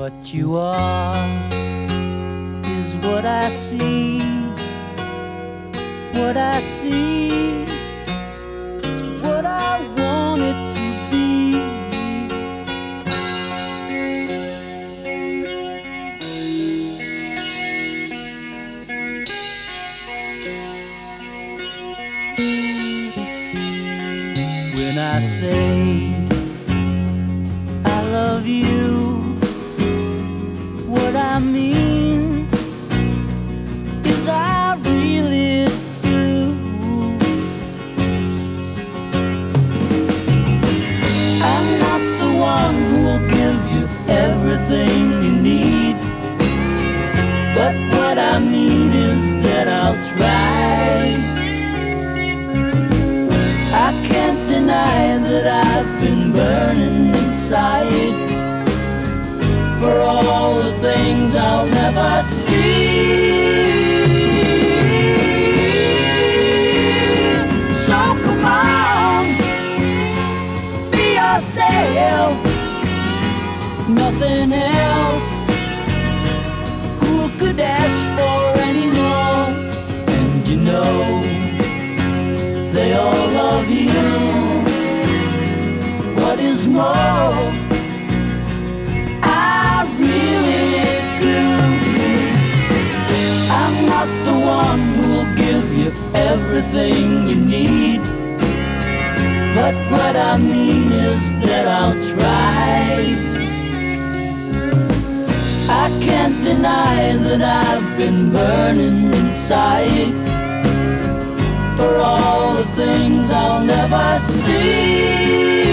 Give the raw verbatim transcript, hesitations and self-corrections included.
What you are is what I see. What I see is what I want it to be. When I say I love you, what I mean is I really do. I'm not the one who will give you everything you need, but what I mean is that I'll try. I can't deny that I've been burning inside for all the things I'll never see. So come on, be yourself, nothing else. Who could ask for any more? And you know, they all love you. What is more, the one who'll give you everything you need, but what I mean is that I'll try. I can't deny that I've been burning inside for all the things I'll never see.